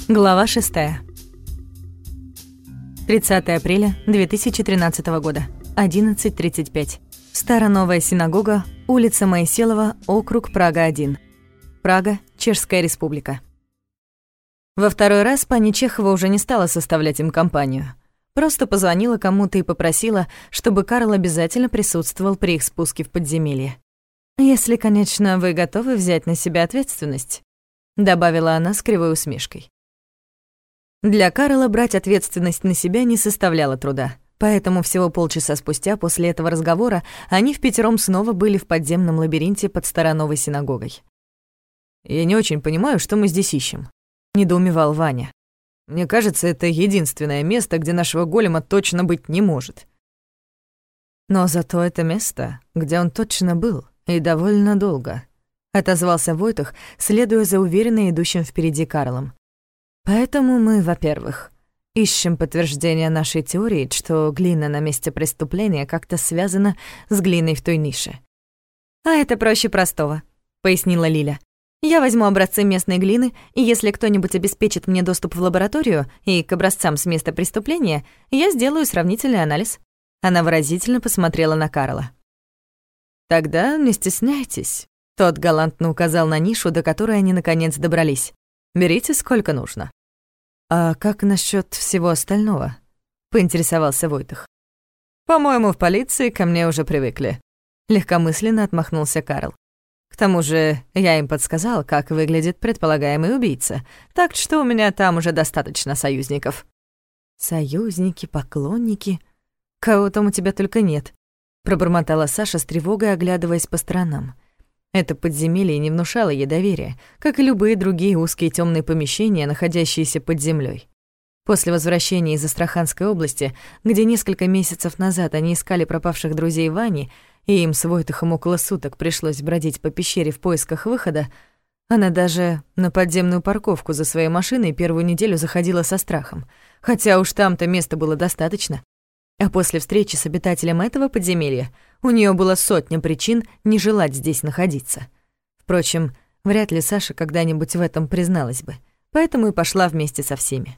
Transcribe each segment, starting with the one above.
Глава 6. 30 апреля 2013 года, 11:35. Староновая синагога, улица Моиселова, округ Прага-1. Прага, Чешская Республика. Во второй раз пани Чехова уже не стала составлять им компанию. Просто позвонила кому-то и попросила, чтобы Карл обязательно присутствовал при их спуске в подземелье. «Если, конечно, вы готовы взять на себя ответственность», — добавила она с кривой усмешкой. Для Карла брать ответственность на себя не составляло труда, поэтому всего полчаса спустя после этого разговора они впятером снова были в подземном лабиринте под Староновой синагогой. «Я не очень понимаю, что мы здесь ищем», — недоумевал Ваня. «Мне кажется, это единственное место, где нашего голема точно быть не может». «Но зато это место, где он точно был, и довольно долго», — отозвался Войтах, следуя за уверенно идущим впереди Карлом. «Поэтому мы, во-первых, ищем подтверждение нашей теории, что глина на месте преступления как-то связана с глиной в той нише». «А это проще простого», — пояснила Лиля. «Я возьму образцы местной глины, и если кто-нибудь обеспечит мне доступ в лабораторию и к образцам с места преступления, я сделаю сравнительный анализ». Она выразительно посмотрела на Карла. «Тогда не стесняйтесь», — тот галантно указал на нишу, до которой они наконец добрались. «Берите сколько нужно». «А как насчет всего остального?» — поинтересовался Войтах. «По-моему, в полиции ко мне уже привыкли», — легкомысленно отмахнулся Карл. «К тому же я им подсказал, как выглядит предполагаемый убийца, так что у меня там уже достаточно союзников». «Союзники, поклонники? Кого там у тебя только нет», — пробормотала Саша с тревогой, оглядываясь по сторонам. Это подземелье не внушало ей доверия, как и любые другие узкие тёмные помещения, находящиеся под землей. После возвращения из Астраханской области, где несколько месяцев назад они искали пропавших друзей Вани, и им с Войтахом около суток пришлось бродить по пещере в поисках выхода, она даже на подземную парковку за своей машиной первую неделю заходила со страхом, хотя уж там-то места было достаточно. А после встречи с обитателем этого подземелья у неё было сотня причин не желать здесь находиться. Впрочем, вряд ли Саша когда-нибудь в этом призналась бы, поэтому и пошла вместе со всеми.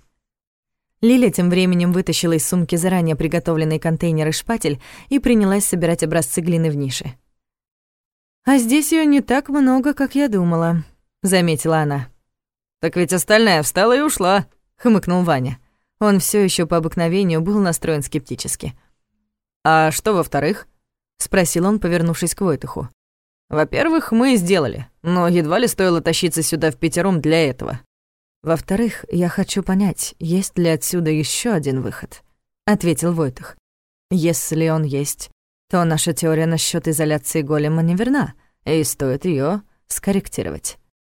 Лиля тем временем вытащила из сумки заранее приготовленный контейнер и шпатель и принялась собирать образцы глины в нише. «А здесь её не так много, как я думала», — заметила она. «Так ведь остальная встала и ушла», — хмыкнул Ваня. Он всё ещё по обыкновению был настроен скептически. «А что во-вторых?» — спросил он, повернувшись к Войтаху. «Во-первых, мы сделали, но едва ли стоило тащиться сюда впятером для этого. Во-вторых, я хочу понять, есть ли отсюда ещё один выход», — ответил Войтах. «Если он есть, то наша теория насчёт изоляции голема неверна, и стоит её скорректировать».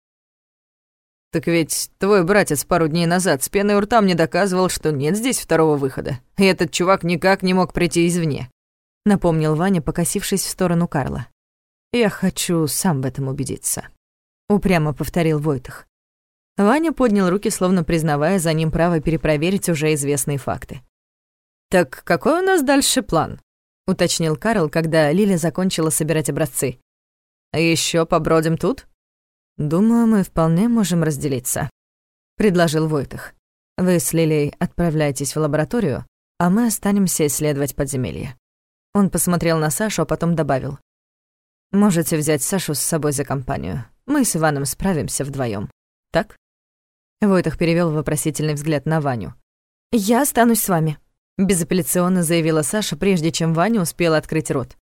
«Так ведь твой братец пару дней назад с пеной у рта мне доказывал, что нет здесь второго выхода, и этот чувак никак не мог прийти извне», — напомнил Ваня, покосившись в сторону Карла. «Я хочу сам в этом убедиться», — упрямо повторил Войтах. Ваня поднял руки, словно признавая за ним право перепроверить уже известные факты. «Так какой у нас дальше план?» — уточнил Карл, когда Лиля закончила собирать образцы. «А ещё побродим тут?» «Думаю, мы вполне можем разделиться», — предложил Войтах. «Вы с Лилей отправляйтесь в лабораторию, а мы останемся исследовать подземелье». Он посмотрел на Сашу, а потом добавил. «Можете взять Сашу с собой за компанию. Мы с Иваном справимся вдвоём. Так?» Войтах перевёл вопросительный взгляд на Ваню. «Я останусь с вами», — безапелляционно заявила Саша, прежде чем Ваня успел открыть рот.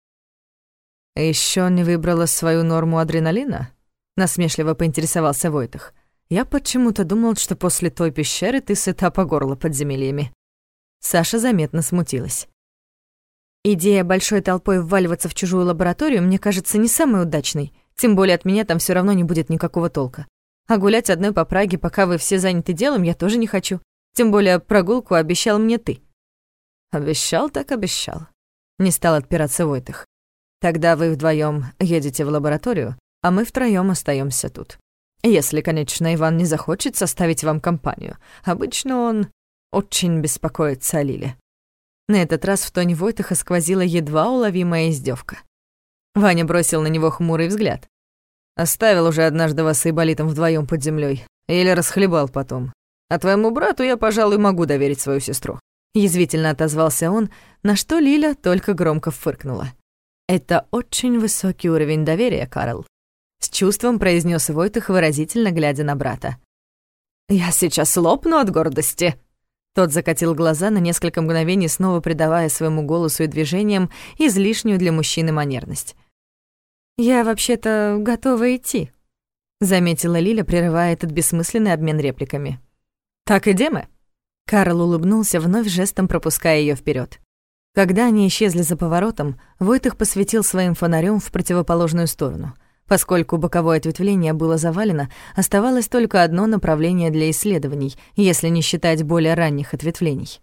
«Ещё не выбрала свою норму адреналина?» — насмешливо поинтересовался Войтах. «Я почему-то думал, что после той пещеры ты сыта по горло подземельями». Саша заметно смутилась. «Идея большой толпой вваливаться в чужую лабораторию мне кажется не самой удачной, тем более от меня там всё равно не будет никакого толка. А гулять одной по Праге, пока вы все заняты делом, я тоже не хочу. Тем более прогулку обещал мне ты». «Обещал так обещал», — не стал отпираться Войтах. «Тогда вы вдвоём едете в лабораторию, а мы втроём остаёмся тут. Если, конечно, Иван не захочет составить вам компанию. Обычно он очень беспокоится о Лиле». На этот раз в тоне Войтаха сквозила едва уловимая издёвка. Ваня бросил на него хмурый взгляд. «Оставил уже однажды вас с Айболитом вдвоём под землёй. Или расхлебал потом. А твоему брату я, пожалуй, могу доверить свою сестру». Язвительно отозвался он, на что Лиля только громко фыркнула. «Это очень высокий уровень доверия, Карл», — с чувством произнес Войтых, выразительно глядя на брата. «Я сейчас лопну от гордости». Тот закатил глаза на несколько мгновений, снова придавая своему голосу и движениям излишнюю для мужчины манерность. «Я вообще-то готова идти», — заметила Лиля, прерывая этот бессмысленный обмен репликами. «Так идем мы?» Карл улыбнулся, вновь жестом пропуская её вперёд. Когда они исчезли за поворотом, Войтых посветил своим фонарём в противоположную сторону. Поскольку боковое ответвление было завалено, оставалось только одно направление для исследований, если не считать более ранних ответвлений.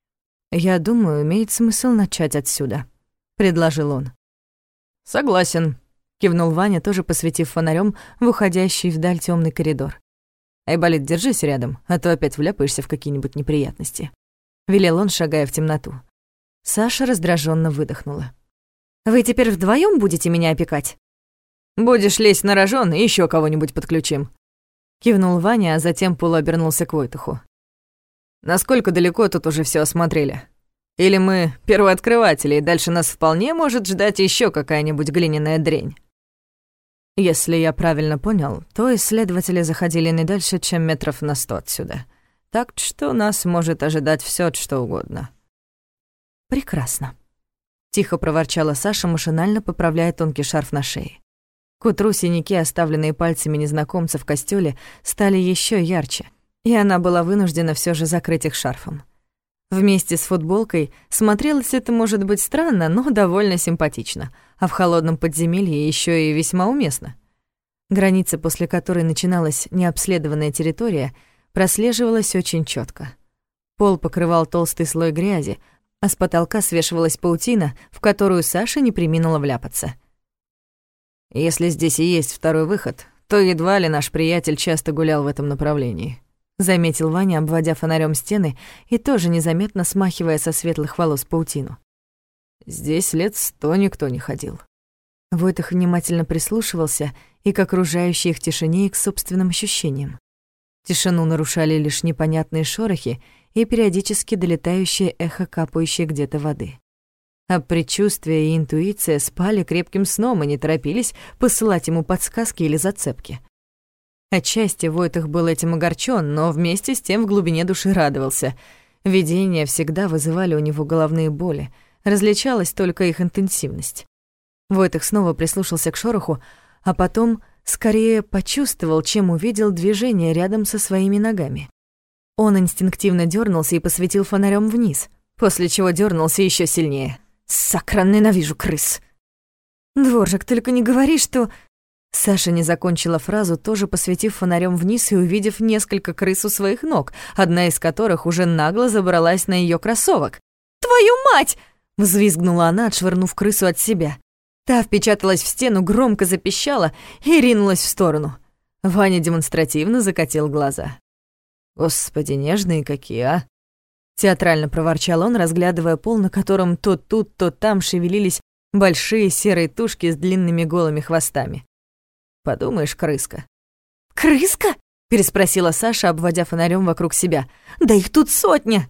«Я думаю, имеет смысл начать отсюда», — предложил он. «Согласен», — кивнул Ваня, тоже посветив фонарём в уходящий вдаль тёмный коридор. «Айболит, держись рядом, а то опять вляпаешься в какие-нибудь неприятности», — велел он, шагая в темноту. Саша раздражённо выдохнула. «Вы теперь вдвоём будете меня опекать?» «Будешь лезть на рожон, и ещё кого-нибудь подключим», — кивнул Ваня, а затем полуобернулся к Войтуху. «Насколько далеко тут уже всё осмотрели? Или мы первооткрыватели, и дальше нас вполне может ждать ещё какая-нибудь глиняная дрянь?» Если я правильно понял, то исследователи заходили не дальше, чем метров на 100 отсюда. Так что нас может ожидать всё, что угодно. «Прекрасно», — тихо проворчала Саша, машинально поправляя тонкий шарф на шее. К утру синяки, оставленные пальцами незнакомца в костёле, стали ещё ярче, и она была вынуждена всё же закрыть их шарфом. Вместе с футболкой смотрелось это, может быть, странно, но довольно симпатично, а в холодном подземелье ещё и весьма уместно. Граница, после которой начиналась необследованная территория, прослеживалась очень чётко. Пол покрывал толстый слой грязи, а с потолка свешивалась паутина, в которую Саша не преминула вляпаться. «Если здесь и есть второй выход, то едва ли наш приятель часто гулял в этом направлении», — заметил Ваня, обводя фонарём стены и тоже незаметно смахивая со светлых волос паутину. «Здесь лет 100 никто не ходил». Войтых внимательно прислушивался и к окружающей их тишине, и к собственным ощущениям. Тишину нарушали лишь непонятные шорохи и периодически долетающее эхо капающей где-то воды. А предчувствие и интуиция спали крепким сном и не торопились посылать ему подсказки или зацепки. Отчасти Войтых был этим огорчён, но вместе с тем в глубине души радовался. Видения всегда вызывали у него головные боли, различалась только их интенсивность. Войтых снова прислушался к шороху, а потом скорее почувствовал, чем увидел движение рядом со своими ногами. Он инстинктивно дёрнулся и посветил фонарём вниз, после чего дёрнулся ещё сильнее. «Сакра, ненавижу крыс!» «Дворжик, только не говори, что...» Саша не закончила фразу, тоже посветив фонарём вниз и увидев несколько крыс у своих ног, одна из которых уже нагло забралась на её кроссовок. «Твою мать!» — взвизгнула она, отшвырнув крысу от себя. Та впечаталась в стену, громко запищала и ринулась в сторону. Ваня демонстративно закатил глаза. «Господи, нежные какие, а!» Театрально проворчал он, разглядывая пол, на котором то тут, то там шевелились большие серые тушки с длинными голыми хвостами. «Подумаешь, крыска». «Крыска?» — переспросила Саша, обводя фонарём вокруг себя. «Да их тут сотня!»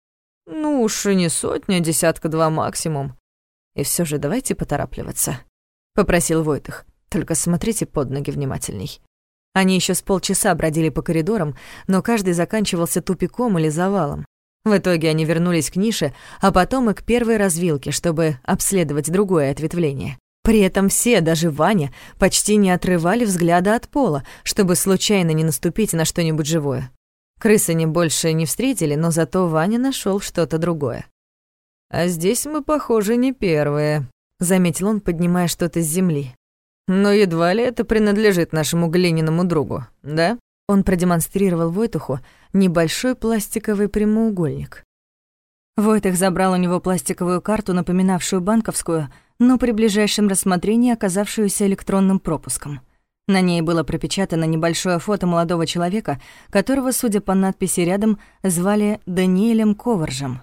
«Ну уж и не сотня, десятка-два максимум. И всё же давайте поторапливаться», — попросил Войтых. «Только смотрите под ноги внимательней». Они ещё с полчаса бродили по коридорам, но каждый заканчивался тупиком или завалом. В итоге они вернулись к нише, а потом и к первой развилке, чтобы обследовать другое ответвление. При этом все, даже Ваня, почти не отрывали взгляда от пола, чтобы случайно не наступить на что-нибудь живое. Крыс они больше не встретили, но зато Ваня нашёл что-то другое. «А здесь мы, похоже, не первые», — заметил он, поднимая что-то с земли. «Но едва ли это принадлежит нашему глиняному другу, да?» Он продемонстрировал Войтуху небольшой пластиковый прямоугольник. Войтых забрал у него пластиковую карту, напоминавшую банковскую, но при ближайшем рассмотрении оказавшуюся электронным пропуском. На ней было пропечатано небольшое фото молодого человека, которого, судя по надписи рядом, звали Даниэлем Коваржем.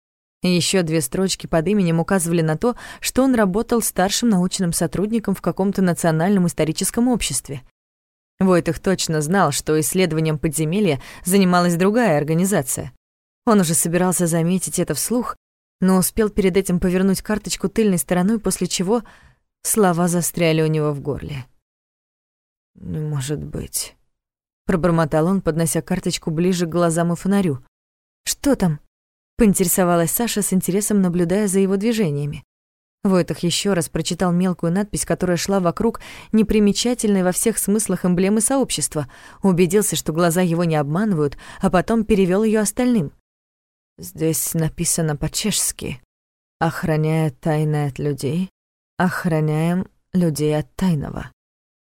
Ещё 2 строчки под именем указывали на то, что он работал старшим научным сотрудником в каком-то национальном историческом обществе. Войтых точно знал, что исследованием подземелья занималась другая организация. Он уже собирался заметить это вслух, но успел перед этим повернуть карточку тыльной стороной, после чего слова застряли у него в горле. «Не может быть», — пробормотал он, поднося карточку ближе к глазам и фонарю. «Что там?» — поинтересовалась Саша с интересом, наблюдая за его движениями. Войтых еще раз прочитал мелкую надпись, которая шла вокруг непримечательной во всех смыслах эмблемы сообщества, убедился, что глаза его не обманывают, а потом перевёл её остальным. «Здесь написано по-чешски: охраняя тайны от людей, охраняем людей от тайного».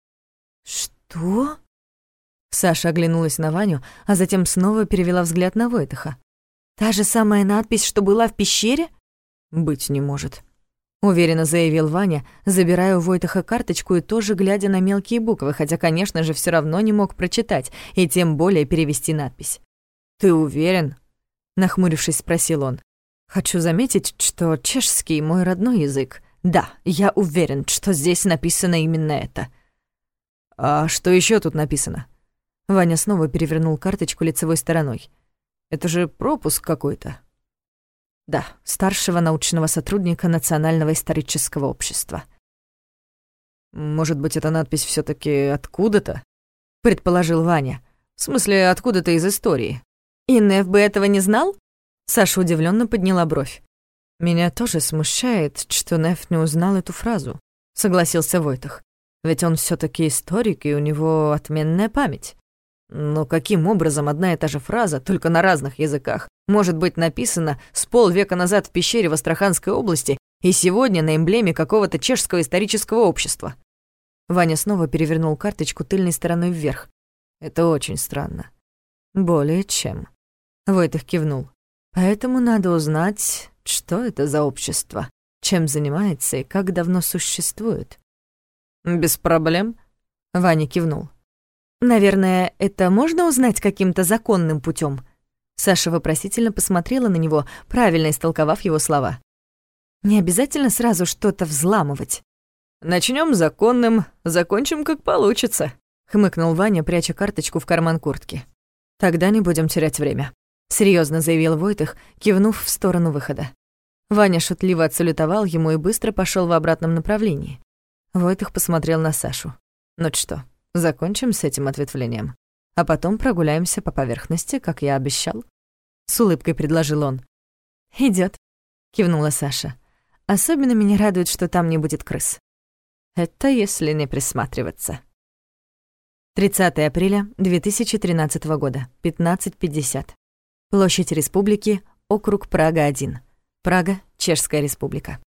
«Что?» Саша оглянулась на Ваню, а затем снова перевела взгляд на Войтыха. «Та же самая надпись, что была в пещере?» «Быть не может», — уверенно заявил Ваня, забирая у Войтыха карточку и тоже глядя на мелкие буквы, хотя, конечно же, всё равно не мог прочитать и тем более перевести надпись. «Ты уверен?» — нахмурившись, спросил он. «Хочу заметить, что чешский — мой родной язык. Да, я уверен, что здесь написано именно это». «А что ещё тут написано?» Ваня снова перевернул карточку лицевой стороной. «Это же пропуск какой-то». «Да, старшего научного сотрудника Национального исторического общества». «Может быть, эта надпись всё-таки откуда-то?» — предположил Ваня. «В смысле, откуда-то из истории». «И Неф бы этого не знал?» Саша удивлённо подняла бровь. «Меня тоже смущает, что Неф не узнал эту фразу», — согласился Войтых. «Ведь он всё-таки историк, и у него отменная память. Но каким образом одна и та же фраза, только на разных языках, может быть написана с полвека назад в пещере в Астраханской области и сегодня на эмблеме какого-то чешского исторического общества?» Ваня снова перевернул карточку тыльной стороной вверх. «Это очень странно». «Более чем». Войтых кивнул. «Поэтому надо узнать, что это за общество, чем занимается и как давно существует». «Без проблем», — Ваня кивнул. «Наверное, это можно узнать каким-то законным путём?» Саша вопросительно посмотрела на него, правильно истолковав его слова. «Не обязательно сразу что-то взламывать». «Начнём законным, закончим как получится», — хмыкнул Ваня, пряча карточку в карман куртки. «Тогда не будем терять время», — серьёзно заявил Войтых, кивнув в сторону выхода. Ваня шутливо отсалютовал ему и быстро пошёл в обратном направлении. Войтых посмотрел на Сашу. «Ну что, закончим с этим ответвлением, а потом прогуляемся по поверхности, как я обещал?» С улыбкой предложил он. «Идёт», — кивнула Саша. «Особенно меня радует, что там не будет крыс». «Это если не присматриваться». 30 апреля 2013 года, 15:50. Площадь Республики, округ Прага-1. Прага, Чешская Республика.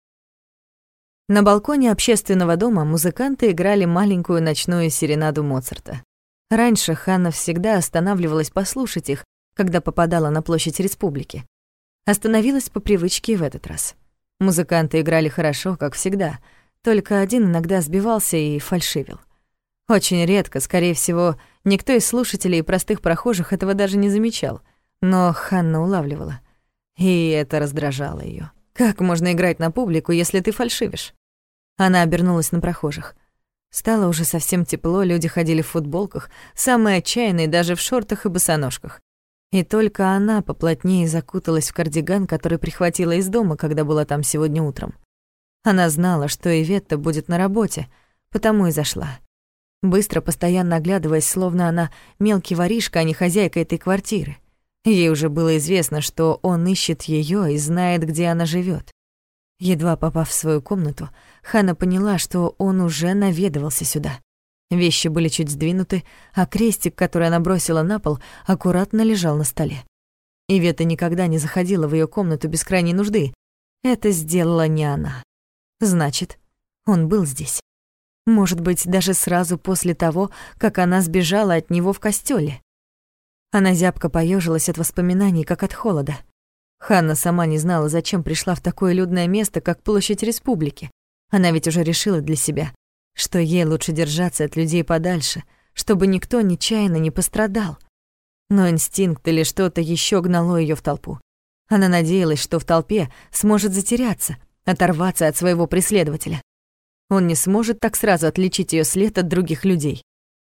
На балконе общественного дома музыканты играли маленькую ночную серенаду Моцарта. Раньше Ханна всегда останавливалась послушать их, когда попадала на площадь Республики. Остановилась по привычке и в этот раз. Музыканты играли хорошо, как всегда, только один иногда сбивался и фальшивил. Очень редко, скорее всего, никто из слушателей и простых прохожих этого даже не замечал, но Ханна улавливала. И это раздражало её. Как можно играть на публику, если ты фальшивишь? Она обернулась на прохожих. Стало уже совсем тепло, люди ходили в футболках, самые отчаянные даже в шортах и босоножках. И только она поплотнее закуталась в кардиган, который прихватила из дома, когда была там сегодня утром. Она знала, что Иветта будет на работе, потому и зашла. Быстро, постоянно оглядываясь, словно она мелкий воришка, а не хозяйка этой квартиры. Ей уже было известно, что он ищет её и знает, где она живёт. Едва попав в свою комнату, Ханна поняла, что он уже наведывался сюда. Вещи были чуть сдвинуты, а крестик, который она бросила на пол, аккуратно лежал на столе. Ивета никогда не заходила в её комнату без крайней нужды. Это сделала не она. Значит, он был здесь. Может быть, даже сразу после того, как она сбежала от него в костёле. Она зябко поёжилась от воспоминаний, как от холода. Ханна сама не знала, зачем пришла в такое людное место, как площадь Республики. Она ведь уже решила для себя, что ей лучше держаться от людей подальше, чтобы никто нечаянно не пострадал. Но инстинкт или что-то ещё гнало её в толпу. Она надеялась, что в толпе сможет затеряться, оторваться от своего преследователя. Он не сможет так сразу отличить её след от других людей.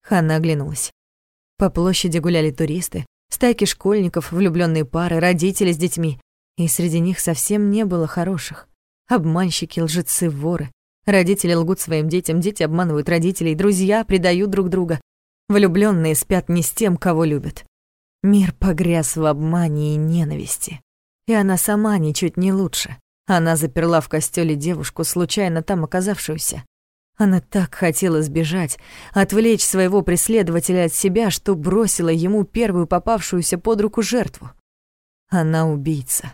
Ханна оглянулась. По площади гуляли туристы, стайки школьников, влюблённые пары, родители с детьми. И среди них совсем не было хороших. Обманщики, лжецы, воры. Родители лгут своим детям, дети обманывают родителей, друзья предают друг друга. Влюблённые спят не с тем, кого любят. Мир погряз в обмане и ненависти. И она сама ничуть не лучше. Она заперла в костёле девушку, случайно там оказавшуюся. Она так хотела сбежать, отвлечь своего преследователя от себя, что бросила ему первую попавшуюся под руку жертву. Она убийца.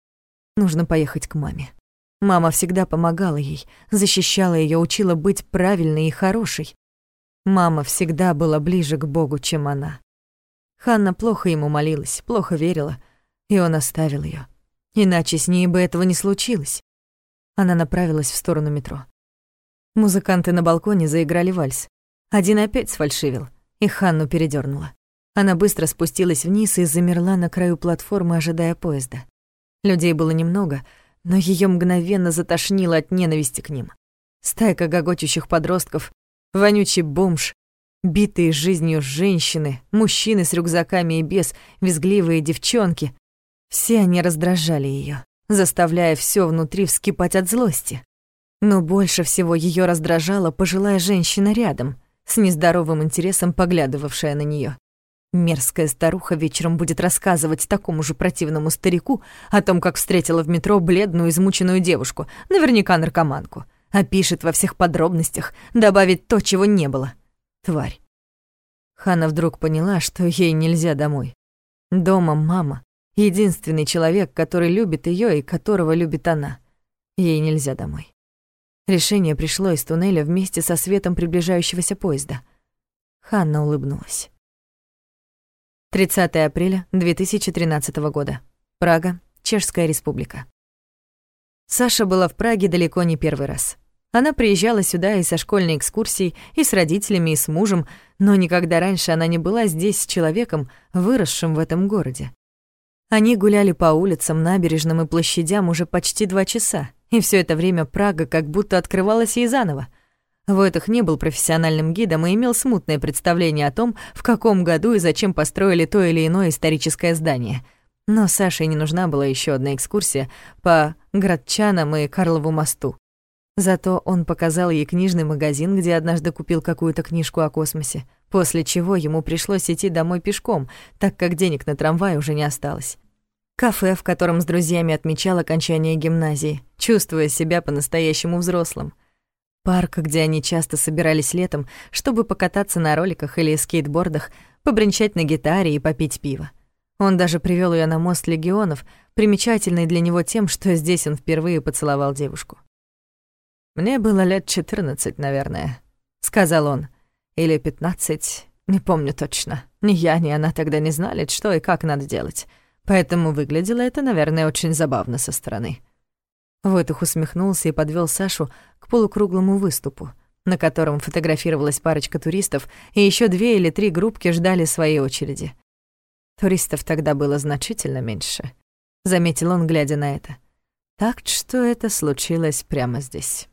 Нужно поехать к маме. Мама всегда помогала ей, защищала её, учила быть правильной и хорошей. Мама всегда была ближе к Богу, чем она. Ханна плохо ему молилась, плохо верила, и он оставил её. Иначе с ней бы этого не случилось. Она направилась в сторону метро. Музыканты на балконе заиграли вальс. Один опять сфальшивил, и Ханну передёрнуло. Она быстро спустилась вниз и замерла на краю платформы, ожидая поезда. Людей было немного, но её мгновенно затошнило от ненависти к ним. Стайка гогочущих подростков, вонючий бомж, битые жизнью женщины, мужчины с рюкзаками и без, визгливые девчонки. Все они раздражали её, заставляя всё внутри вскипать от злости. Но больше всего её раздражала пожилая женщина рядом, с нездоровым интересом поглядывавшая на неё. Мерзкая старуха вечером будет рассказывать такому же противному старику о том, как встретила в метро бледную, измученную девушку, наверняка наркоманку. Опишет во всех подробностях, добавит то, чего не было. Тварь. Ханна вдруг поняла, что ей нельзя домой. Дома мама. Единственный человек, который любит её и которого любит она. Ей нельзя домой. Решение пришло из туннеля вместе со светом приближающегося поезда. Ханна улыбнулась. 30 апреля 2013 года. Прага, Чешская Республика. Саша была в Праге далеко не первый раз. Она приезжала сюда и со школьной экскурсией, и с родителями, и с мужем, но никогда раньше она не была здесь с человеком, выросшим в этом городе. Они гуляли по улицам, набережным и площадям уже почти 2 часа, и всё это время Прага как будто открывалась ей заново. Войтах не был профессиональным гидом и имел смутное представление о том, в каком году и зачем построили то или иное историческое здание. Но Саше не нужна была ещё одна экскурсия по Градчанам и Карлову мосту. Зато он показал ей книжный магазин, где однажды купил какую-то книжку о космосе, после чего ему пришлось идти домой пешком, так как денег на трамвай уже не осталось. Кафе, в котором с друзьями отмечал окончание гимназии, чувствуя себя по-настоящему взрослым. Парк, где они часто собирались летом, чтобы покататься на роликах или скейтбордах, побренчать на гитаре и попить пиво. Он даже привёл её на мост Легионов, примечательный для него тем, что здесь он впервые поцеловал девушку. «Мне было лет 14, наверное», — сказал он. «Или 15, не помню точно. Ни я, ни она тогда не знали, что и как надо делать. Поэтому выглядело это, наверное, очень забавно со стороны». Войтах усмехнулся и подвёл Сашу к полукруглому выступу, на котором фотографировалась парочка туристов, и ещё 2 или 3 группки ждали своей очереди. Туристов тогда было значительно меньше, заметил он, глядя на это. Так что это случилось прямо здесь.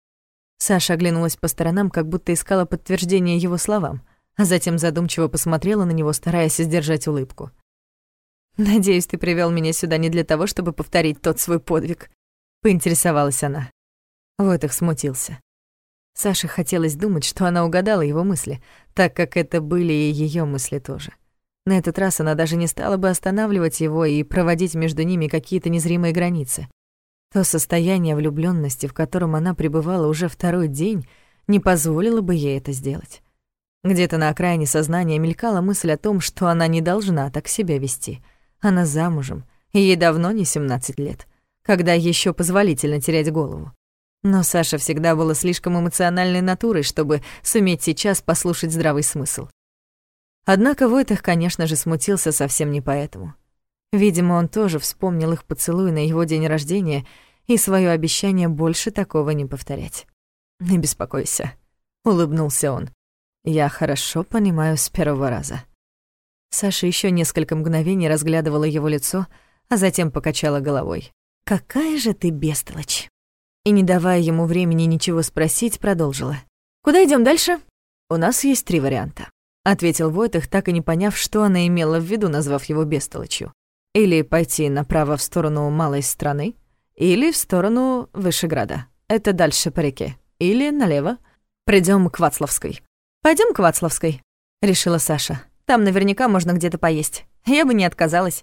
Саша оглянулась по сторонам, как будто искала подтверждение его словам, а затем задумчиво посмотрела на него, стараясь сдержать улыбку. «Надеюсь, ты привёл меня сюда не для того, чтобы повторить тот свой подвиг», — поинтересовалась она. Войтах смутился. Саше хотелось думать, что она угадала его мысли, так как это были и её мысли тоже. На этот раз она даже не стала бы останавливать его и проводить между ними какие-то незримые границы. То состояние влюблённости, в котором она пребывала уже 2-й день, не позволило бы ей это сделать. Где-то на окраине сознания мелькала мысль о том, что она не должна так себя вести. Она замужем, и ей давно не 17 лет, когда ещё позволительно терять голову. Но Саша всегда была слишком эмоциональной натурой, чтобы суметь сейчас послушать здравый смысл. Однако Войтах, конечно же, смутился совсем не поэтому. Видимо, он тоже вспомнил их поцелуй на его день рождения и своё обещание больше такого не повторять. «Не беспокойся», — улыбнулся он. «Я хорошо понимаю с первого раза». Саша ещё несколько мгновений разглядывала его лицо, а затем покачала головой. «Какая же ты бестолочь!» И, не давая ему времени ничего спросить, продолжила. «Куда идём дальше?» «У нас есть 3 варианта», — ответил Войтых, так и не поняв, что она имела в виду, назвав его бестолочью. «Или пойти направо в сторону Малой Страны, или в сторону Вышеграда. Это дальше по реке. Или налево. Придём к Вацлавской». «Пойдём к Вацлавской», — решила Саша. «Там наверняка можно где-то поесть. Я бы не отказалась».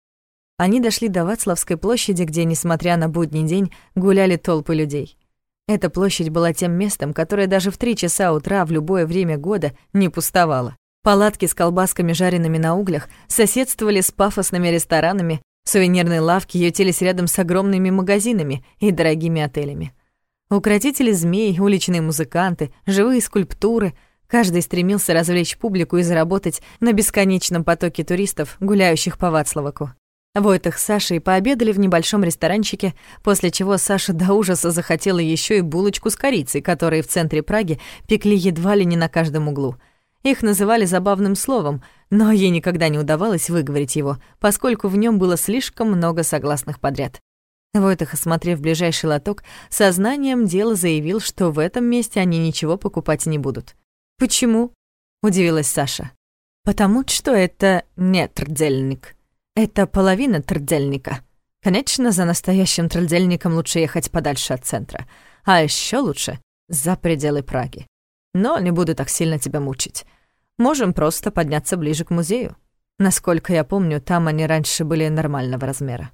Они дошли до Вацлавской площади, где, несмотря на будний день, гуляли толпы людей. Эта площадь была тем местом, которое даже в 3 часа утра в любое время года не пустовало. Палатки с колбасками, жареными на углях, соседствовали с пафосными ресторанами, сувенирные лавки ютились рядом с огромными магазинами и дорогими отелями. Укротители змей, уличные музыканты, живые скульптуры — каждый стремился развлечь публику и заработать на бесконечном потоке туристов, гуляющих по Вацлаваку. Войтых с Сашей пообедали в небольшом ресторанчике, после чего Саша до ужаса захотела еще и булочку с корицей, которые в центре Праги пекли едва ли не на каждом углу. Их называли забавным словом, но ей никогда не удавалось выговорить его, поскольку в нем было слишком много согласных подряд. Войтых, осмотрев ближайший лоток, сознанием дела заявил, что в этом месте они ничего покупать не будут. «Почему?» — удивилась Саша. «Потому что это не трдельник. Это половина трдельника. Конечно, за настоящим трдельником лучше ехать подальше от центра, а еще лучше — за пределы Праги. Но не буду так сильно тебя мучить. Можем просто подняться ближе к музею. Насколько я помню, там они раньше были нормального размера».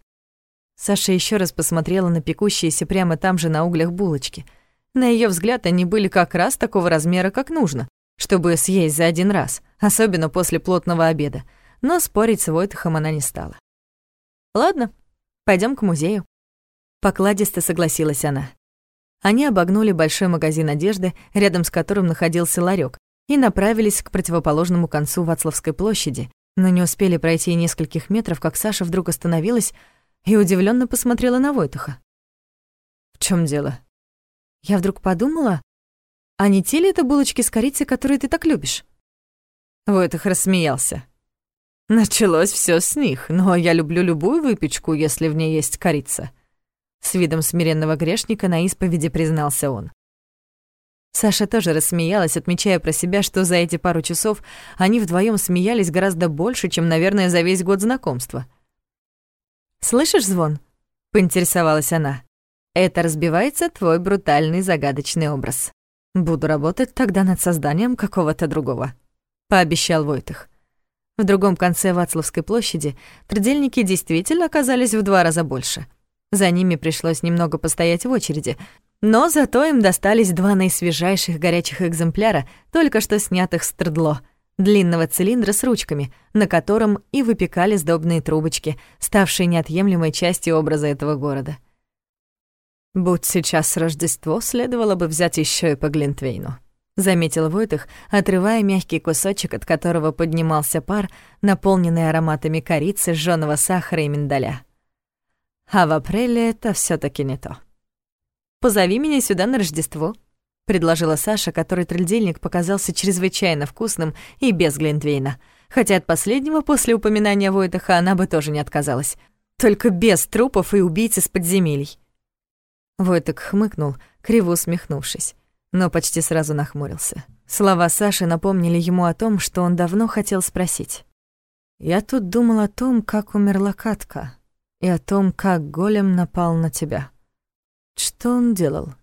Саша еще раз посмотрела на пекущиеся прямо там же на углях булочки. На ее взгляд, они были как раз такого размера, как нужно, чтобы съесть за один раз, особенно после плотного обеда. Но спорить с Войтыхом она не стала. «Ладно, пойдем к музею», — покладисто согласилась она. Они обогнули большой магазин одежды, рядом с которым находился ларек, и направились к противоположному концу Вацлавской площади, но не успели пройти нескольких метров, как Саша вдруг остановилась и удивленно посмотрела на Войтыха. «В чем дело?» «Я вдруг подумала, а не те ли это булочки с корицей, которые ты так любишь?» Войтых рассмеялся. «Началось все с них, но я люблю любую выпечку, если в ней есть корица». С видом смиренного грешника на исповеди признался он. Саша тоже рассмеялась, отмечая про себя, что за эти пару часов они вдвоем смеялись гораздо больше, чем, наверное, за весь год знакомства. «Слышишь звон?» — поинтересовалась она. «Это разбивается твой брутальный загадочный образ. Буду работать тогда над созданием какого-то другого», — пообещал Войтых. В другом конце Вацлавской площади трдельники действительно оказались в 2 раза больше. За ними пришлось немного постоять в очереди, но зато им достались 2 наисвежайших горячих экземпляра, только что снятых с трдло, длинного цилиндра с ручками, на котором и выпекали сдобные трубочки, ставшие неотъемлемой частью образа этого города. «Будь сейчас Рождество, следовало бы взять еще и по глинтвейну», — заметил Войтых, отрывая мягкий кусочек, от которого поднимался пар, наполненный ароматами корицы, жжёного сахара и миндаля. «А в апреле это всё таки не то». «Позови меня сюда на Рождество», — предложила Саша, которой трильдельник показался чрезвычайно вкусным и без глинтвейна, хотя от последнего после упоминания Войтыха она бы тоже не отказалась. Только без трупов и убийц из подземелий. Войтых хмыкнул, криво усмехнувшись, но почти сразу нахмурился. Слова Саши напомнили ему о том, что он давно хотел спросить. «Я тут думал о том, как умерла Катка, и о том, как голем напал на тебя. Что он делал?»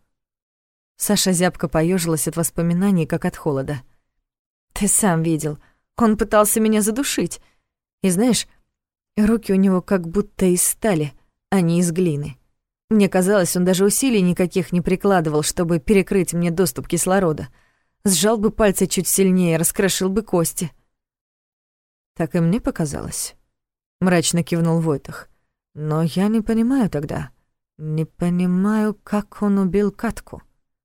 Саша зябко поёжилась от воспоминаний, как от холода. «Ты сам видел, он пытался меня задушить. И знаешь, руки у него как будто из стали, а не из глины. Мне казалось, он даже усилий никаких не прикладывал, чтобы перекрыть мне доступ кислорода. Сжал бы пальцы чуть сильнее, раскрошил бы кости». «Так и мне показалось», — мрачно кивнул Войтых. «Но я не понимаю тогда. Не понимаю, как он убил Катку».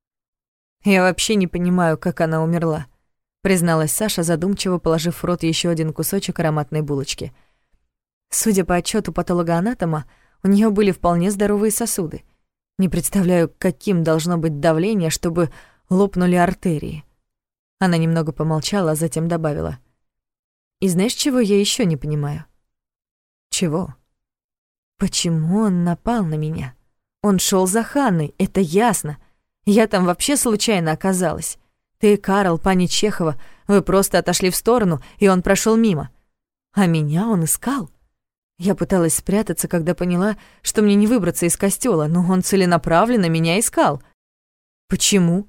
«Я вообще не понимаю, как она умерла», — призналась Саша, задумчиво положив в рот еще один кусочек ароматной булочки. Судя по отчету патологоанатома, у нее были вполне здоровые сосуды. Не представляю, каким должно быть давление, чтобы лопнули артерии. Она немного помолчала, а затем добавила. «И знаешь, чего я еще не понимаю?» «Чего?» «Почему он напал на меня? Он шел за Ханной, это ясно. Я там вообще случайно оказалась. Ты, Карл, пани Чехова, вы просто отошли в сторону, и он прошел мимо. А меня он искал. Я пыталась спрятаться, когда поняла, что мне не выбраться из костёла, но он целенаправленно меня искал. Почему?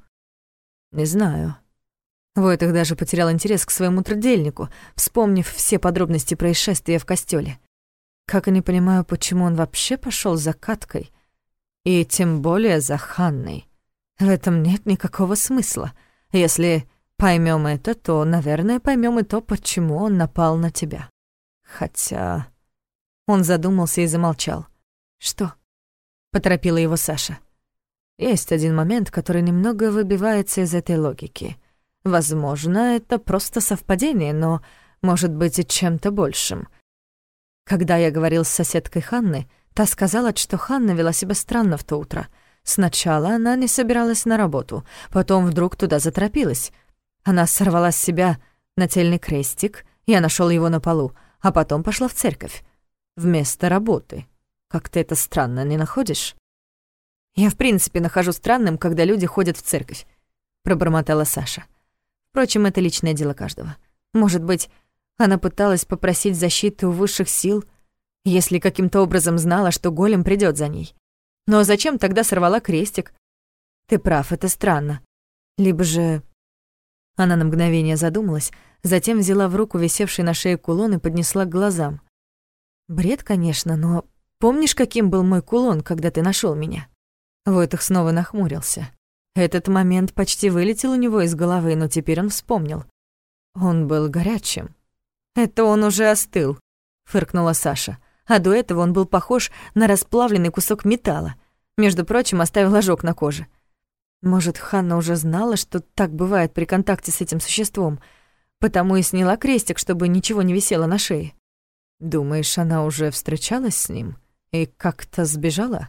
Не знаю. Войтых даже потерял интерес к своему трудельнику, вспомнив все подробности происшествия в костёле. Как и не понимаю, почему он вообще пошёл за Каткой, и тем более за Ханной. В этом нет никакого смысла. Если поймём это, то, наверное, поймём и то, почему он напал на тебя. Хотя... Он задумался и замолчал. «Что?» — поторопила его Саша. «Есть один момент, который немного выбивается из этой логики. Возможно, это просто совпадение, но может быть и чем-то большим. Когда я говорил с соседкой Ханны, та сказала, что Ханна вела себя странно в то утро. Сначала она не собиралась на работу, потом вдруг туда заторопилась. Она сорвала с себя нательный крестик, я нашёл его на полу, а потом пошла в церковь. Вместо работы. Как-то это странно, не находишь?» «Я в принципе нахожу странным, когда люди ходят в церковь», — пробормотала Саша. Впрочем, это личное дело каждого. Может быть, она пыталась попросить защиты у высших сил, если каким-то образом знала, что голем придёт за ней. Но зачем тогда сорвала крестик? Ты прав, это странно. Либо же... Она на мгновение задумалась, затем взяла в руку висевший на шее кулон и поднесла к глазам. Бред, конечно, но помнишь, каким был мой кулон, когда ты нашёл меня? Войтых снова нахмурился. Этот момент почти вылетел у него из головы, но теперь он вспомнил. Он был горячим. «Это он уже остыл», — фыркнула Саша. «А до этого он был похож на расплавленный кусок металла. Между прочим, оставил ожог на коже. Может, Ханна уже знала, что так бывает при контакте с этим существом, потому и сняла крестик, чтобы ничего не висело на шее. Думаешь, она уже встречалась с ним и как-то сбежала?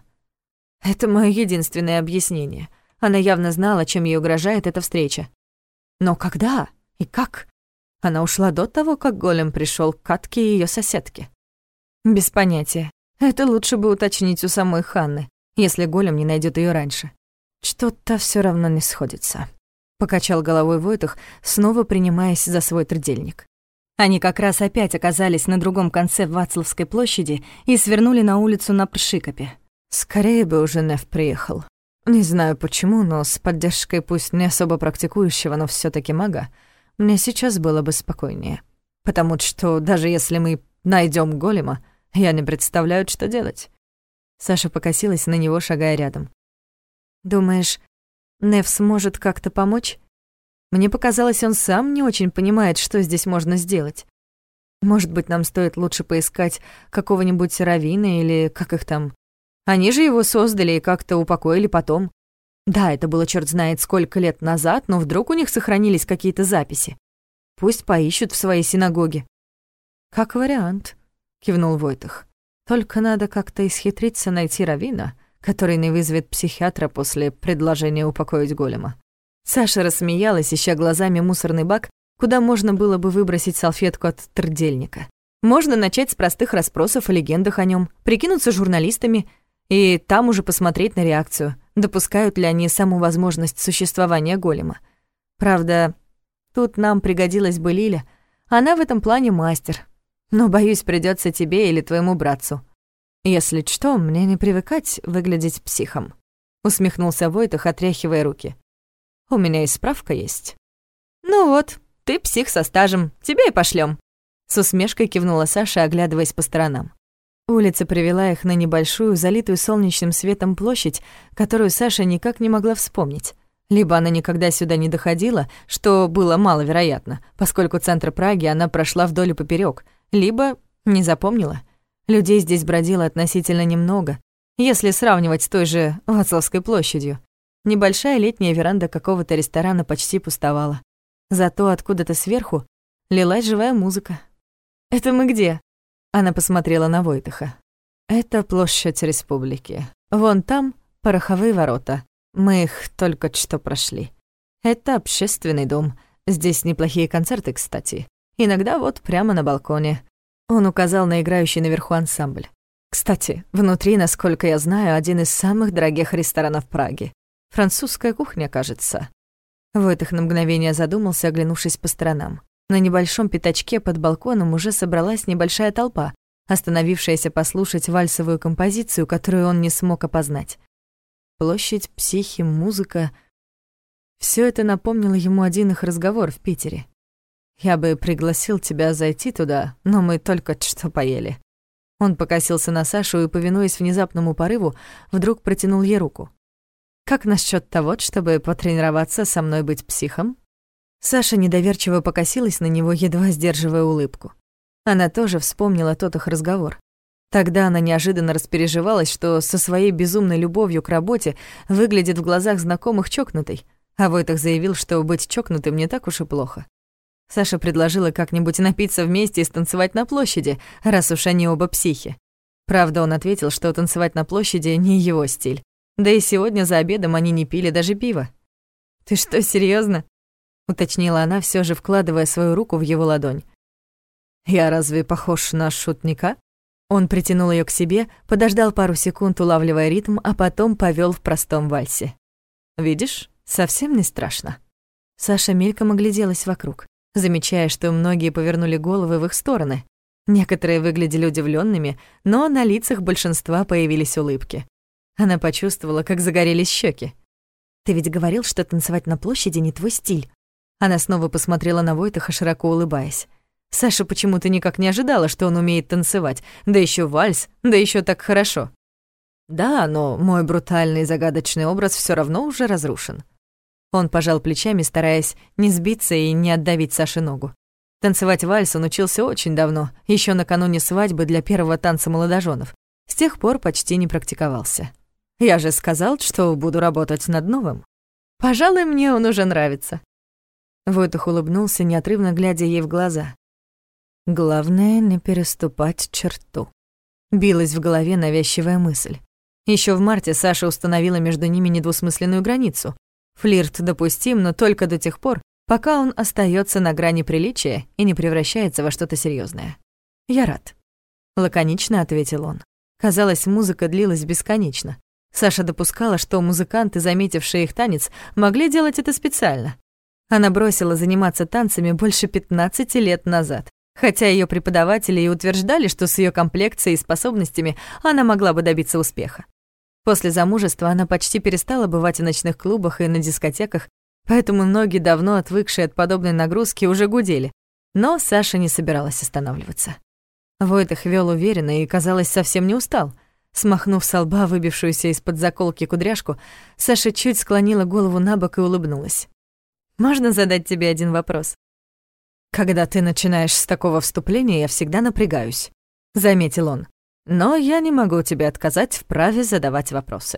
Это моё единственное объяснение. Она явно знала, чем ей угрожает эта встреча. Но когда и как? Она ушла до того, как голем пришёл к Катке и её соседке. Без понятия. Это лучше бы уточнить у самой Ханны, если голем не найдёт её раньше. Что-то всё равно не сходится. Покачал головой Войтых, снова принимаясь за свой трудельник. Они как раз опять оказались на другом конце Вацлавской площади и свернули на улицу на Пшикопе. Скорее бы уже Нев приехал. Не знаю почему, но с поддержкой пусть не особо практикующего, но всё-таки мага, мне сейчас было бы спокойнее. Потому что даже если мы найдём голема, я не представляю, что делать. Саша покосилась на него, шагая рядом. «Думаешь, Нев сможет как-то помочь? Мне показалось, он сам не очень понимает, что здесь можно сделать. Может быть, нам стоит лучше поискать какого-нибудь раввина или как их там. Они же его создали и как-то упокоили потом. Да, это было чёрт знает сколько лет назад, но вдруг у них сохранились какие-то записи. Пусть поищут в своей синагоге». «Как вариант», — кивнул Войтых. «Только надо как-то исхитриться найти раввина, который не вызовет психиатра после предложения упокоить голема». Саша рассмеялась, ища глазами мусорный бак, куда можно было бы выбросить салфетку от трудельника. Можно начать с простых расспросов о легендах о нём, прикинуться журналистами и там уже посмотреть на реакцию, допускают ли они саму возможность существования голема. Правда, тут нам пригодилась бы Лиля, она в этом плане мастер. Но, боюсь, придётся тебе или твоему братцу. Если что, мне не привыкать выглядеть психом», — усмехнулся Войтых, отряхивая руки. «У меня и справка есть». «Ну вот, ты псих со стажем, тебе и пошлём», — с усмешкой кивнула Саша, оглядываясь по сторонам. Улица привела их на небольшую, залитую солнечным светом площадь, которую Саша никак не могла вспомнить. Либо она никогда сюда не доходила, что было маловероятно, поскольку центр Праги она прошла вдоль и поперёк, либо не запомнила. Людей здесь бродило относительно немного, если сравнивать с той же Вацлавской площадью. Небольшая летняя веранда какого-то ресторана почти пустовала. Зато откуда-то сверху лилась живая музыка. «Это мы где?» Она посмотрела на Войтыха. «Это площадь Республики. Вон там пороховые ворота. Мы их только что прошли. Это общественный дом. Здесь неплохие концерты, кстати. Иногда вот прямо на балконе». Он указал на играющий наверху ансамбль. «Кстати, внутри, насколько я знаю, один из самых дорогих ресторанов Праги. Французская кухня, кажется». Войтых на мгновение задумался, оглянувшись по сторонам. На небольшом пятачке под балконом уже собралась небольшая толпа, остановившаяся послушать вальсовую композицию, которую он не смог опознать. Площадь, психи, музыка — всё это напомнило ему один их разговор в Питере. «Я бы пригласил тебя зайти туда, но мы только что поели». Он покосился на Сашу и, повинуясь внезапному порыву, вдруг протянул ей руку. «Как насчёт того, чтобы потренироваться со мной быть психом?» Саша недоверчиво покосилась на него, едва сдерживая улыбку. Она тоже вспомнила тот их разговор. Тогда она неожиданно распереживалась, что со своей безумной любовью к работе выглядит в глазах знакомых чокнутой, а Войтых заявил, что быть чокнутым не так уж и плохо. Саша предложила как-нибудь напиться вместе и станцевать на площади, раз уж они оба психи. Правда, он ответил, что танцевать на площади не его стиль. Да и сегодня за обедом они не пили даже пива. «Ты что, серьёзно?» — уточнила она, всё же вкладывая свою руку в его ладонь. «Я разве похож на шутника?» Он притянул её к себе, подождал пару секунд, улавливая ритм, а потом повёл в простом вальсе. «Видишь, совсем не страшно». Саша мельком огляделась вокруг, замечая, что многие повернули головы в их стороны. Некоторые выглядели удивлёнными, но на лицах большинства появились улыбки. Она почувствовала, как загорелись щеки. «Ты ведь говорил, что танцевать на площади не твой стиль». Она снова посмотрела на Войтыха, широко улыбаясь. Саша почему-то никак не ожидала, что он умеет танцевать, да ещё вальс, да ещё так хорошо. «Да, но мой брутальный и загадочный образ всё равно уже разрушен». Он пожал плечами, стараясь не сбиться и не отдавить Саше ногу. Танцевать вальс он учился очень давно, ещё накануне свадьбы для первого танца молодожёнов. С тех пор почти не практиковался. «Я же сказал, что буду работать над новым. Пожалуй, мне он уже нравится». Войтых улыбнулся, неотрывно глядя ей в глаза. «Главное, не переступать черту». Билась в голове навязчивая мысль. Ещё в марте Саша установила между ними недвусмысленную границу. Флирт допустим, но только до тех пор, пока он остаётся на грани приличия и не превращается во что-то серьёзное. «Я рад», — лаконично ответил он. Казалось, музыка длилась бесконечно. Саша допускала, что музыканты, заметившие их танец, могли делать это специально. Она бросила заниматься танцами больше 15 лет назад, хотя её преподаватели и утверждали, что с её комплекцией и способностями она могла бы добиться успеха. После замужества она почти перестала бывать в ночных клубах и на дискотеках, поэтому ноги, давно отвыкшие от подобной нагрузки, уже гудели. Но Саша не собиралась останавливаться. Войтых вёл уверенно и, казалось, совсем не устал. Смахнув со лба выбившуюся из-под заколки кудряшку, Саша чуть склонила голову набок и улыбнулась. «Можно задать тебе один вопрос?» «Когда ты начинаешь с такого вступления, я всегда напрягаюсь», — заметил он. «Но я не могу тебе отказать в праве задавать вопросы».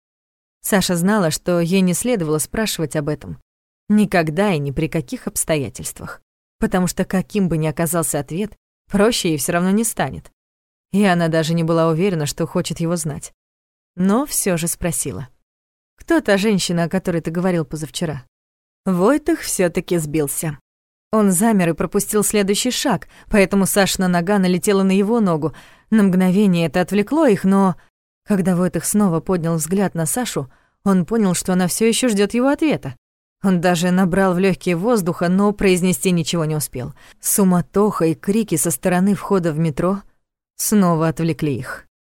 Саша знала, что ей не следовало спрашивать об этом. Никогда и ни при каких обстоятельствах. Потому что каким бы ни оказался ответ, проще ей всё равно не станет. И она даже не была уверена, что хочет его знать. Но всё же спросила. «Кто та женщина, о которой ты говорил позавчера?» Войтых всё-таки сбился. Он замер и пропустил следующий шаг, поэтому Сашина нога налетела на его ногу. На мгновение это отвлекло их, но... Когда Войтых снова поднял взгляд на Сашу, он понял, что она всё ещё ждёт его ответа. Он даже набрал в лёгкие воздуха, но произнести ничего не успел. Суматоха и крики со стороны входа в метро снова отвлекли их.